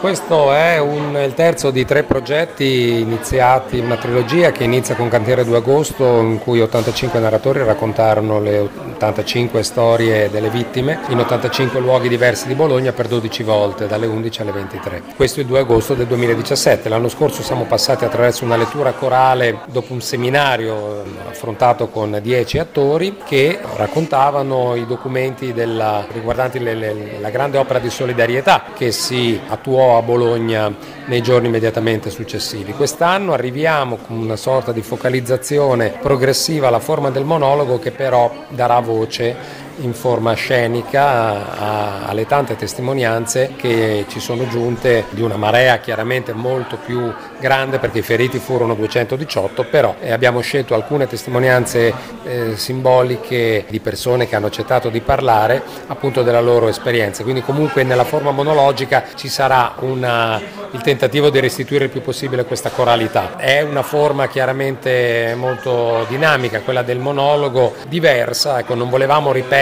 Questo è il terzo di 3 progetti iniziati, una trilogia che inizia con Cantiere 2 Agosto, in cui 85 narratori raccontarono le 85 storie delle vittime in 85 luoghi diversi di Bologna per 12 volte, dalle 11 alle 23. Questo è il 2 agosto del 2017. L'anno scorso siamo passati attraverso una lettura corale dopo un seminario affrontato con 10 attori che raccontavano i documenti riguardanti la grande opera di solidarietà che si attuò a Bologna nei giorni immediatamente successivi. Quest'anno arriviamo con una sorta di focalizzazione progressiva alla forma del monologo che però darà voce in forma scenica alle tante testimonianze che ci sono giunte, di una marea chiaramente molto più grande perché i feriti furono 218, però abbiamo scelto alcune testimonianze simboliche di persone che hanno accettato di parlare appunto della loro esperienza, quindi comunque nella forma monologica ci sarà il tentativo di restituire il più possibile questa coralità. È una forma chiaramente molto dinamica, quella del monologo, diversa, non volevamo ripetere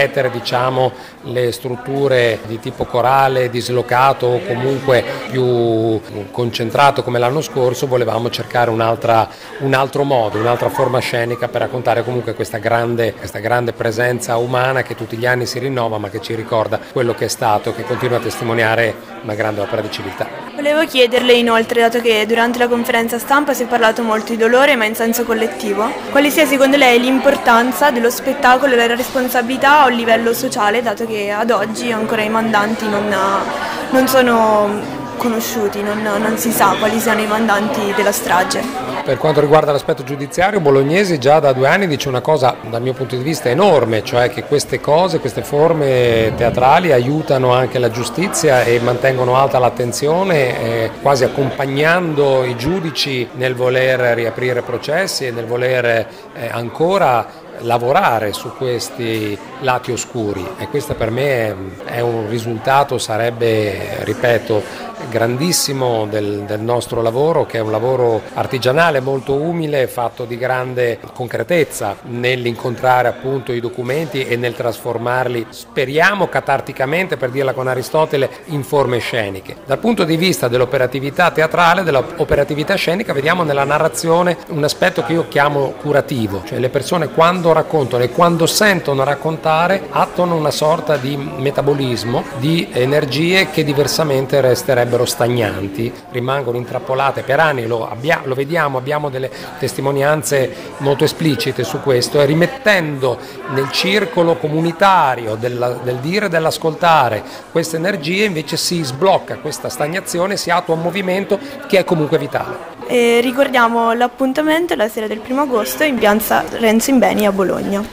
le strutture di tipo corale, dislocato o comunque più concentrato come l'anno scorso, volevamo cercare un altro modo, un'altra forma scenica per raccontare comunque questa grande presenza umana che tutti gli anni si rinnova ma che ci ricorda quello che è stato e che continua a testimoniare una grande opera di civiltà. Volevo chiederle inoltre, dato che durante la conferenza stampa si è parlato molto di dolore ma in senso collettivo, quale sia secondo lei l'importanza dello spettacolo e la responsabilità a un livello sociale, dato che ad oggi ancora i mandanti non sono conosciuti, non si sa quali siano i mandanti della strage. Per quanto riguarda l'aspetto giudiziario, Bolognesi già da 2 anni dice una cosa dal mio punto di vista enorme, cioè che queste forme teatrali aiutano anche la giustizia e mantengono alta l'attenzione, quasi accompagnando i giudici nel voler riaprire processi e nel voler ancora lavorare su questi lati oscuri, e questo per me è un risultato, sarebbe, ripeto, grandissimo del nostro lavoro, che è un lavoro artigianale molto umile, fatto di grande concretezza nell'incontrare appunto i documenti e nel trasformarli, speriamo catarticamente, per dirla con Aristotele, in forme sceniche. Dal punto di vista dell'operatività teatrale, dell'operatività scenica, vediamo nella narrazione un aspetto che io chiamo curativo, cioè le persone quando raccontano e quando sentono raccontare attuano una sorta di metabolismo di energie che diversamente resterebbero stagnanti, rimangono intrappolate per anni, lo vediamo, abbiamo delle testimonianze molto esplicite su questo, e rimettendo nel circolo comunitario del dire e dell'ascoltare queste energie invece si sblocca questa stagnazione, si attua un movimento che è comunque vitale. Ricordiamo l'appuntamento la sera del 1 agosto in piazza Renzo Imbeni a Bologna.